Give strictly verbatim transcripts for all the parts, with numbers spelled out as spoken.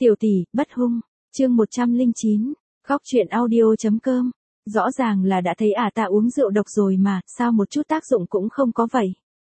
Tiểu tỷ, bất hung, chương một trăm lẻ chín, khóc chuyện audio.com. Rõ ràng là đã thấy ả ta uống rượu độc rồi mà, sao một chút tác dụng cũng không có vậy?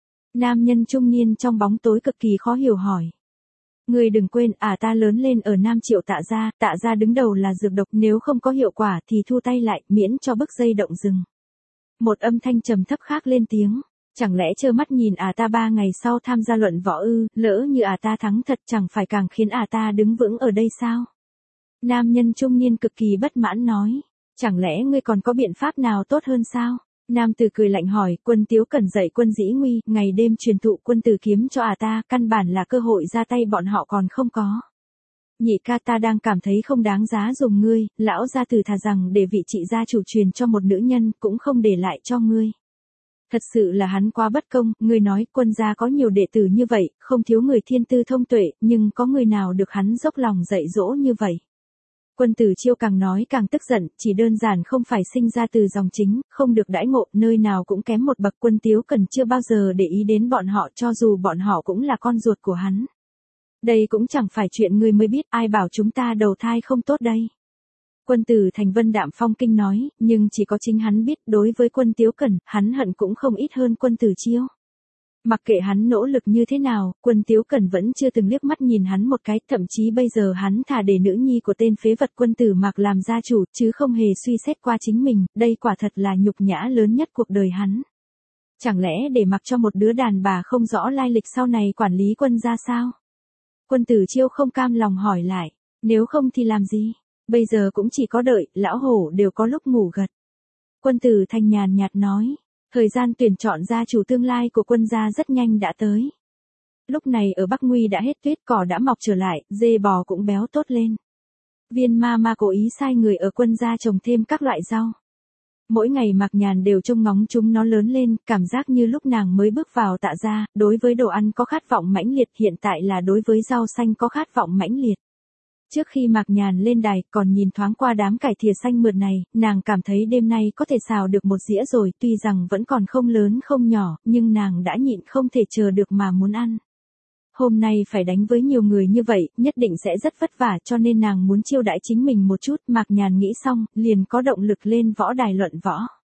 Nam nhân trung niên trong bóng tối cực kỳ khó hiểu hỏi. Người đừng quên, ả ta lớn lên ở Nam Triệu Tạ gia, Tạ gia đứng đầu là dược độc, nếu không có hiệu quả thì thu tay lại, miễn cho bức dây động rừng. Một âm thanh trầm thấp khác lên tiếng. Chẳng lẽ trơ mắt nhìn ả ta ba ngày sau tham gia luận võ ư, lỡ như ả ta thắng thật chẳng phải càng khiến ả ta đứng vững ở đây sao? Nam nhân trung niên cực kỳ bất mãn nói. Chẳng lẽ ngươi còn có biện pháp nào tốt hơn sao? Nam tử cười lạnh hỏi, Quân Tiếu Cẩn dạy Quân Dĩ Nguy, ngày đêm truyền thụ quân tử kiếm cho ả ta, căn bản là cơ hội ra tay bọn họ còn không có. Nhị ca, ta đang cảm thấy không đáng giá dùng ngươi, lão gia tử thà rằng để vị chị gia chủ truyền cho một nữ nhân, cũng không để lại cho ngươi. Thật sự là hắn quá bất công, ngươi nói Quân gia có nhiều đệ tử như vậy, không thiếu người thiên tư thông tuệ, nhưng có người nào được hắn dốc lòng dạy dỗ như vậy. Quân Tử Chiêu càng nói càng tức giận, chỉ đơn giản không phải sinh ra từ dòng chính, không được đãi ngộ, nơi nào cũng kém một bậc. Quân Tiếu Cẩn chưa bao giờ để ý đến bọn họ, cho dù bọn họ cũng là con ruột của hắn. Đây cũng chẳng phải chuyện ngươi mới biết, ai bảo chúng ta đầu thai không tốt đây. Quân Tử Thành Vân đạm phong kinh nói, nhưng chỉ có chính hắn biết, đối với Quân Tiếu Cẩn, hắn hận cũng không ít hơn Quân Tử Chiêu. Mặc kệ hắn nỗ lực như thế nào, Quân Tiếu Cẩn vẫn chưa từng liếc mắt nhìn hắn một cái, thậm chí bây giờ hắn thà để nữ nhi của tên phế vật Quân Tử Mạc làm gia chủ, chứ không hề suy xét qua chính mình, đây quả thật là nhục nhã lớn nhất cuộc đời hắn. Chẳng lẽ để mặc cho một đứa đàn bà không rõ lai lịch sau này quản lý quân gia sao? Quân Tử Chiêu không cam lòng hỏi lại, nếu không thì làm gì? Bây giờ cũng chỉ có đợi, lão hổ đều có lúc ngủ gật. Quân Tử Thành nhàn nhạt nói. Thời gian tuyển chọn gia chủ tương lai của Quân gia rất nhanh đã tới. Lúc này ở Bắc Nguy đã hết tuyết, cỏ đã mọc trở lại, dê bò cũng béo tốt lên. Viên ma ma cố ý sai người ở Quân gia trồng thêm các loại rau. Mỗi ngày Mạc Nhàn đều trông ngóng chúng nó lớn lên, cảm giác như lúc nàng mới bước vào Tạ gia, đối với đồ ăn có khát vọng mãnh liệt, hiện tại là đối với rau xanh có khát vọng mãnh liệt. Trước khi Mạc Nhàn lên đài, còn nhìn thoáng qua đám cải thìa xanh mượt này, nàng cảm thấy đêm nay có thể xào được một dĩa rồi, tuy rằng vẫn còn không lớn không nhỏ, nhưng nàng đã nhịn không thể chờ được mà muốn ăn. Hôm nay phải đánh với nhiều người như vậy, nhất định sẽ rất vất vả, cho nên nàng muốn chiêu đãi chính mình một chút. Mạc Nhàn nghĩ xong, liền có động lực lên võ đài luận võ.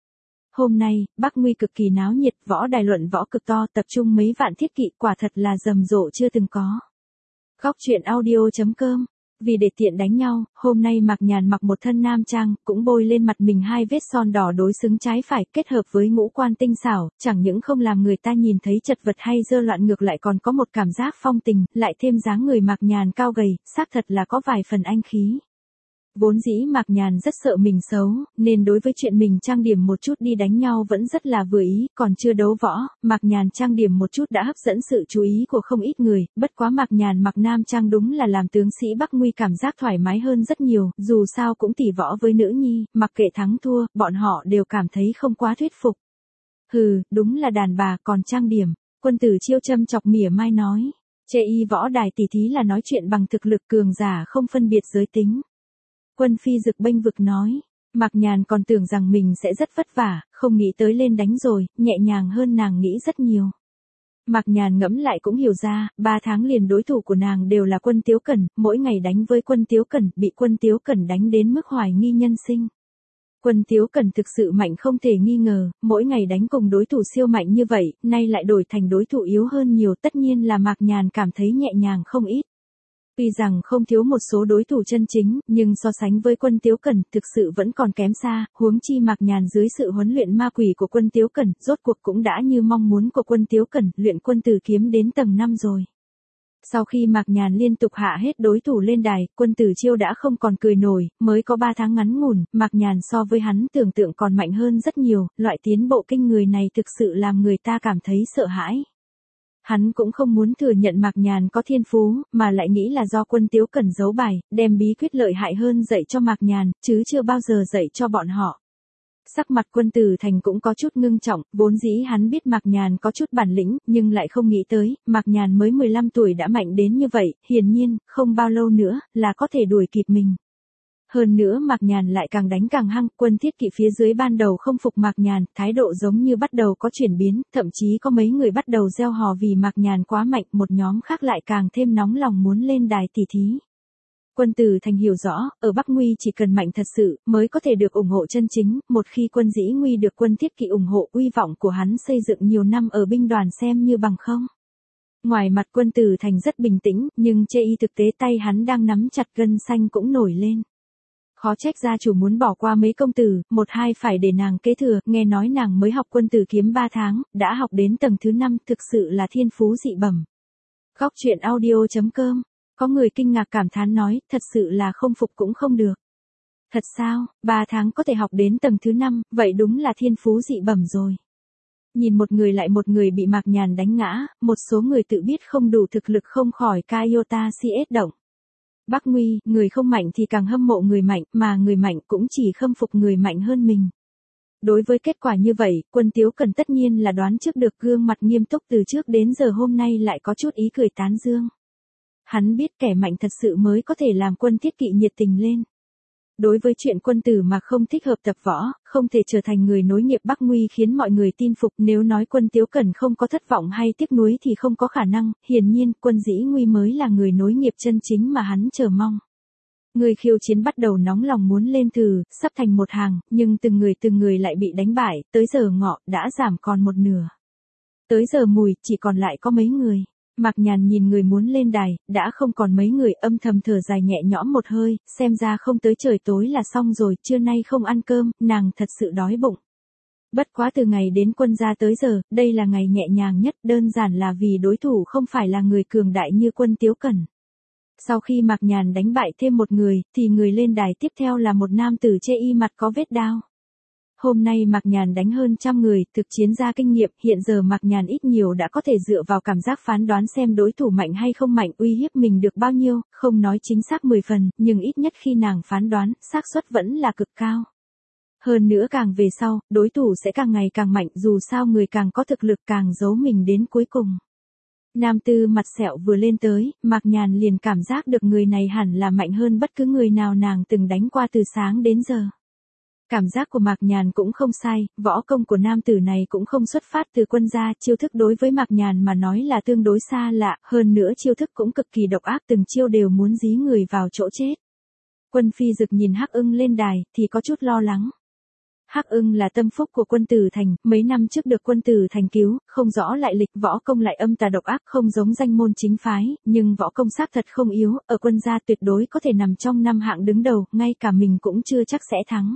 Hôm nay, Bắc Nguy cực kỳ náo nhiệt, võ đài luận võ cực to, tập trung mấy vạn thiết kỵ, quả thật là rầm rộ chưa từng có. Khóc chuyện audio.com. Vì để tiện đánh nhau, hôm nay Mạc Nhàn mặc một thân nam trang, cũng bôi lên mặt mình hai vết son đỏ đối xứng trái phải, kết hợp với ngũ quan tinh xảo, chẳng những không làm người ta nhìn thấy chật vật hay dơ loạn, ngược lại còn có một cảm giác phong tình, lại thêm dáng người Mạc Nhàn cao gầy, xác thật là có vài phần anh khí. Vốn dĩ Mạc Nhàn rất sợ mình xấu, nên đối với chuyện mình trang điểm một chút đi đánh nhau vẫn rất là vừa ý, còn chưa đấu võ, Mạc Nhàn trang điểm một chút đã hấp dẫn sự chú ý của không ít người, bất quá Mạc Nhàn mặc nam trang đúng là làm tướng sĩ Bắc Nguy cảm giác thoải mái hơn rất nhiều, dù sao cũng tỉ võ với nữ nhi, mặc kệ thắng thua, bọn họ đều cảm thấy không quá thuyết phục. Hừ, đúng là đàn bà còn trang điểm, Quân Tử Chiêu châm chọc mỉa mai nói, chê y võ đài tỉ thí là nói chuyện bằng thực lực, cường giả không phân biệt giới tính. Quân Phi Dực bênh vực nói, Mạc Nhàn còn tưởng rằng mình sẽ rất vất vả, không nghĩ tới lên đánh rồi, nhẹ nhàng hơn nàng nghĩ rất nhiều. Mạc Nhàn ngẫm lại cũng hiểu ra, ba tháng liền đối thủ của nàng đều là Quân Tiếu Cẩn, mỗi ngày đánh với Quân Tiếu Cẩn, bị Quân Tiếu Cẩn đánh đến mức hoài nghi nhân sinh. Quân Tiếu Cẩn thực sự mạnh không thể nghi ngờ, mỗi ngày đánh cùng đối thủ siêu mạnh như vậy, nay lại đổi thành đối thủ yếu hơn nhiều, tất nhiên là Mạc Nhàn cảm thấy nhẹ nhàng không ít. Tuy rằng không thiếu một số đối thủ chân chính, nhưng so sánh với Quân Tiếu Cẩn, thực sự vẫn còn kém xa, huống chi Mạc Nhàn dưới sự huấn luyện ma quỷ của Quân Tiếu Cẩn, rốt cuộc cũng đã như mong muốn của Quân Tiếu Cẩn, luyện quân tử kiếm đến tầng năm rồi. Sau khi Mạc Nhàn liên tục hạ hết đối thủ lên đài, Quân Tử Chiêu đã không còn cười nổi, mới có ba tháng ngắn ngủn, Mạc Nhàn so với hắn tưởng tượng còn mạnh hơn rất nhiều, loại tiến bộ kinh người này thực sự làm người ta cảm thấy sợ hãi. Hắn cũng không muốn thừa nhận Mạc Nhàn có thiên phú, mà lại nghĩ là do Quân Tiếu Cẩn giấu bài, đem bí quyết lợi hại hơn dạy cho Mạc Nhàn, chứ chưa bao giờ dạy cho bọn họ. Sắc mặt Quân Tử Thành cũng có chút ngưng trọng, vốn dĩ hắn biết Mạc Nhàn có chút bản lĩnh, nhưng lại không nghĩ tới, Mạc Nhàn mới mười lăm tuổi đã mạnh đến như vậy, hiển nhiên, không bao lâu nữa, là có thể đuổi kịp mình. Hơn nữa Mạc Nhàn lại càng đánh càng hăng, Quân thiết kỵ phía dưới ban đầu không phục Mạc Nhàn, thái độ giống như bắt đầu có chuyển biến, thậm chí có mấy người bắt đầu reo hò vì Mạc Nhàn quá mạnh, một nhóm khác lại càng thêm nóng lòng muốn lên đài tỉ thí. Quân Tử Thành hiểu rõ, ở Bắc Nguy chỉ cần mạnh thật sự, mới có thể được ủng hộ chân chính, một khi quân Dĩ Nguy được quân Thiết Kỵ ủng hộ, uy vọng của hắn xây dựng nhiều năm ở binh đoàn xem như bằng không. Ngoài mặt Quân Tử Thành rất bình tĩnh, nhưng chê y thực tế tay hắn đang nắm chặt gân xanh cũng nổi lên. Khó trách gia chủ muốn bỏ qua mấy công tử, một hai phải để nàng kế thừa, nghe nói nàng mới học quân tử kiếm ba tháng, đã học đến tầng thứ năm, thực sự là thiên phú dị bẩm. Góc truyện audio chấm com, có người kinh ngạc cảm thán nói, thật sự là không phục cũng không được. Thật sao, ba tháng có thể học đến tầng thứ năm, vậy đúng là thiên phú dị bẩm rồi. Nhìn một người lại một người bị Mạc Nhàn đánh ngã, một số người tự biết không đủ thực lực không khỏi ca iota si ết động. Bắc Nguy, người không mạnh thì càng hâm mộ người mạnh, mà người mạnh cũng chỉ khâm phục người mạnh hơn mình. Đối với kết quả như vậy, Quân Tiếu Cẩn tất nhiên là đoán trước được, gương mặt nghiêm túc từ trước đến giờ hôm nay lại có chút ý cười tán dương. Hắn biết kẻ mạnh thật sự mới có thể làm Quân Thiết Kỵ nhiệt tình lên. Đối với chuyện quân tử mà không thích hợp tập võ, không thể trở thành người nối nghiệp Bắc Nguy khiến mọi người tin phục, nếu nói Quân Tiếu Cẩn không có thất vọng hay tiếc nuối thì không có khả năng, hiển nhiên Quân Dĩ Nguy mới là người nối nghiệp chân chính mà hắn chờ mong. Người khiêu chiến bắt đầu nóng lòng muốn lên thử, sắp thành một hàng, nhưng từng người từng người lại bị đánh bại, tới giờ ngọ đã giảm còn một nửa. Tới giờ mùi chỉ còn lại có mấy người. Mạc Nhàn nhìn người muốn lên đài, đã không còn mấy người, âm thầm thở dài nhẹ nhõm một hơi, xem ra không tới trời tối là xong rồi, trưa nay không ăn cơm, nàng thật sự đói bụng. Bất quá từ ngày đến quân gia tới giờ, đây là ngày nhẹ nhàng nhất, đơn giản là vì đối thủ không phải là người cường đại như Quân Tiếu Cẩn. Sau khi Mạc Nhàn đánh bại thêm một người, thì người lên đài tiếp theo là một nam tử chê y mặt có vết đao. Hôm nay Mạc Nhàn đánh hơn trăm người, thực chiến ra kinh nghiệm, hiện giờ Mạc Nhàn ít nhiều đã có thể dựa vào cảm giác phán đoán xem đối thủ mạnh hay không mạnh, uy hiếp mình được bao nhiêu, không nói chính xác mười phần, nhưng ít nhất khi nàng phán đoán, xác suất vẫn là cực cao. Hơn nữa càng về sau, đối thủ sẽ càng ngày càng mạnh, dù sao người càng có thực lực càng giấu mình đến cuối cùng. Nam tư mặt sẹo vừa lên tới, Mạc Nhàn liền cảm giác được người này hẳn là mạnh hơn bất cứ người nào nàng từng đánh qua từ sáng đến giờ. Cảm giác của Mạc Nhàn cũng không sai, võ công của nam tử này cũng không xuất phát từ quân gia, chiêu thức đối với Mạc Nhàn mà nói là tương đối xa lạ, hơn nữa chiêu thức cũng cực kỳ độc ác, từng chiêu đều muốn dí người vào chỗ chết. Quân Phi Dực nhìn Hắc Ưng lên đài, thì có chút lo lắng. Hắc Ưng là tâm phúc của Quân Tử Thành, mấy năm trước được Quân Tử Thành cứu, không rõ lại lịch, võ công lại âm tà độc ác, không giống danh môn chính phái, nhưng võ công xác thật không yếu, ở quân gia tuyệt đối có thể nằm trong năm hạng đứng đầu, ngay cả mình cũng chưa chắc sẽ thắng.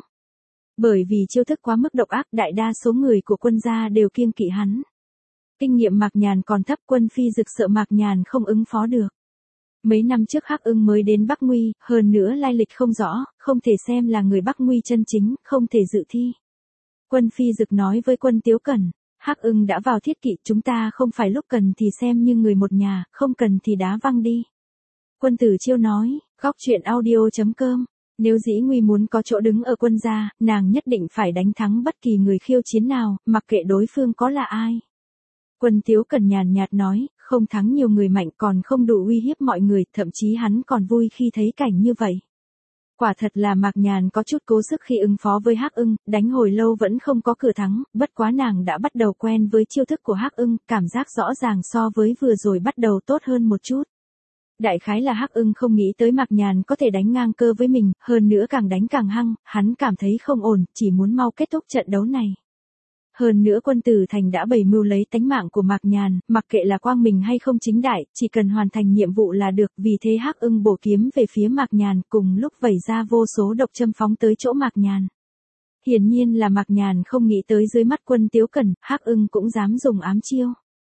Bởi vì chiêu thức quá mức độc ác, đại đa số người của quân gia đều kiêng kỵ hắn. Kinh nghiệm Mạc Nhàn còn thấp, Quân Phi Dực sợ Mạc Nhàn không ứng phó được. Mấy năm trước Hắc Ưng mới đến Bắc Nguy, hơn nữa lai lịch không rõ, không thể xem là người Bắc Nguy chân chính, không thể dự thi. Quân Phi Dực nói với Quân Tiếu Cẩn, Hắc Ưng đã vào thiết kỵ, chúng ta không phải lúc cần thì xem như người một nhà, không cần thì đá văng đi. Quân Tử Chiêu nói, góc truyện audio chấm com. Nếu Dĩ Nguy muốn có chỗ đứng ở quân gia, nàng nhất định phải đánh thắng bất kỳ người khiêu chiến nào, mặc kệ đối phương có là ai. Quân Tiếu Cẩn nhàn nhạt nói, không thắng nhiều người mạnh còn không đủ uy hiếp mọi người, thậm chí hắn còn vui khi thấy cảnh như vậy. Quả thật là Mạc Nhàn có chút cố sức khi ứng phó với Hắc Ưng, đánh hồi lâu vẫn không có cửa thắng, bất quá nàng đã bắt đầu quen với chiêu thức của Hắc Ưng, cảm giác rõ ràng so với vừa rồi bắt đầu tốt hơn một chút. Đại khái là Hắc Ưng không nghĩ tới Mạc Nhàn có thể đánh ngang cơ với mình, hơn nữa càng đánh càng hăng, hắn cảm thấy không ổn, chỉ muốn mau kết thúc trận đấu này. Hơn nữa Quân Tử Thành đã bày mưu lấy tánh mạng của Mạc Nhàn, mặc kệ là quang minh hay không chính đại, chỉ cần hoàn thành nhiệm vụ là được, vì thế Hắc Ưng bổ kiếm về phía Mạc Nhàn, cùng lúc vẩy ra vô số độc châm phóng tới chỗ Mạc Nhàn. Hiển nhiên là Mạc Nhàn không nghĩ tới dưới mắt Quân Tiếu Cẩn, Hắc Ưng cũng dám dùng ám chiêu.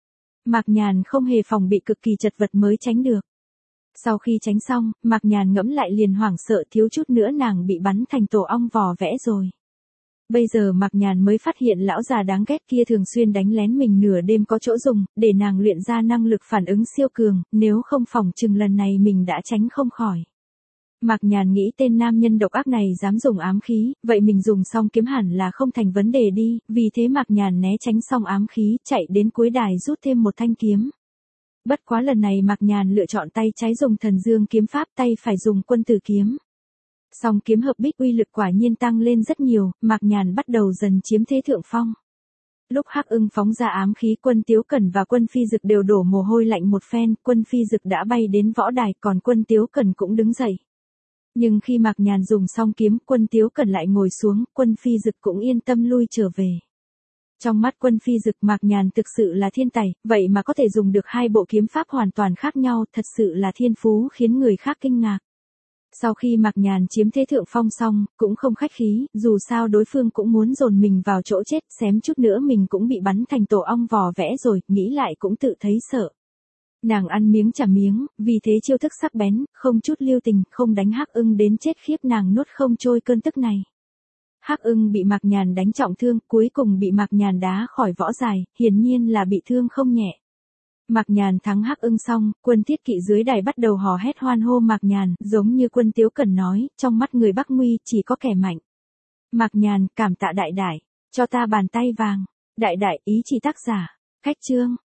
Mạc Nhàn không hề phòng bị, cực kỳ chật vật mới tránh được. Sau khi tránh xong, Mạc Nhàn ngẫm lại liền hoảng sợ, thiếu chút nữa nàng bị bắn thành tổ ong vò vẽ rồi. Bây giờ Mạc Nhàn mới phát hiện lão già đáng ghét kia thường xuyên đánh lén mình nửa đêm có chỗ dùng, để nàng luyện ra năng lực phản ứng siêu cường, nếu không phòng chừng lần này mình đã tránh không khỏi. Mạc Nhàn nghĩ tên nam nhân độc ác này dám dùng ám khí, vậy mình dùng xong kiếm hẳn là không thành vấn đề đi, vì thế Mạc Nhàn né tránh xong ám khí, chạy đến cuối đài rút thêm một thanh kiếm. Bất quá lần này Mạc Nhàn lựa chọn tay trái dùng Thần Dương kiếm pháp, tay phải dùng Quân Tử kiếm. Song kiếm hợp bích uy lực quả nhiên tăng lên rất nhiều, Mạc Nhàn bắt đầu dần chiếm thế thượng phong. Lúc Hắc Ưng phóng ra ám khí, Quân Tiếu Cẩn và Quân Phi Dực đều đổ mồ hôi lạnh một phen, Quân Phi Dực đã bay đến võ đài, còn Quân Tiếu Cẩn cũng đứng dậy. Nhưng khi Mạc Nhàn dùng xong kiếm, Quân Tiếu Cẩn lại ngồi xuống, Quân Phi Dực cũng yên tâm lui trở về. Trong mắt Quân Phi Dực, Mạc Nhàn thực sự là thiên tài, vậy mà có thể dùng được hai bộ kiếm pháp hoàn toàn khác nhau, thật sự là thiên phú khiến người khác kinh ngạc. Sau khi Mạc Nhàn chiếm thế thượng phong xong, cũng không khách khí, dù sao đối phương cũng muốn dồn mình vào chỗ chết, xém chút nữa mình cũng bị bắn thành tổ ong vò vẽ rồi, nghĩ lại cũng tự thấy sợ. Nàng ăn miếng trả miếng, vì thế chiêu thức sắc bén, không chút lưu tình, không đánh Hắc Ưng đến chết khiếp, nàng nuốt không trôi cơn tức này. Hắc Ưng bị Mạc Nhàn đánh trọng thương, cuối cùng bị Mạc Nhàn đá khỏi võ đài, hiển nhiên là bị thương không nhẹ. Mạc Nhàn thắng Hắc Ưng xong, quân thiết kỵ dưới đài bắt đầu hò hét hoan hô Mạc Nhàn, giống như Quân Tiếu Cẩn nói, trong mắt người Bắc Nguy chỉ có kẻ mạnh. Mạc Nhàn, cảm tạ đại đại, cho ta bàn tay vàng. Đại đại, ý chỉ tác giả, khách chương.